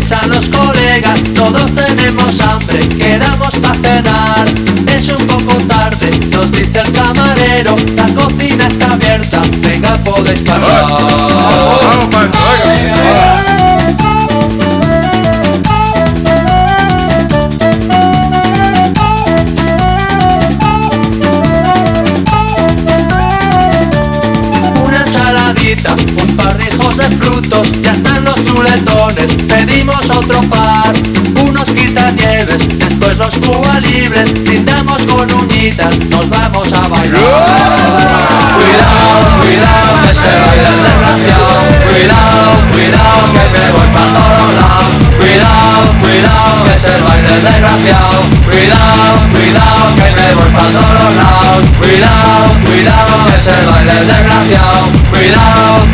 a los colegas, todos tenemos hambre, quedamos pa' cenar. Es un poco tarde, nos dice el camarero, la cocina está abierta, venga, podéis pasar. Una ensaladita, un par de hijos de frutos, ya están los chuletones, pedimos otro par. Unos quitanieves, después los Cuba libres, brindamos con uñitas, nos vamos a bailar. Cuidado, cuidado, que se baila el desgraciado. Cuidado, cuidado, que me voy pa' todos lados. Cuidado, cuidado, que se baila el desgraciado. Cuidado, cuidado, que me voy pa' todos lados. Cuidado, cuidado, que se baila el desgraciado. Cuidado.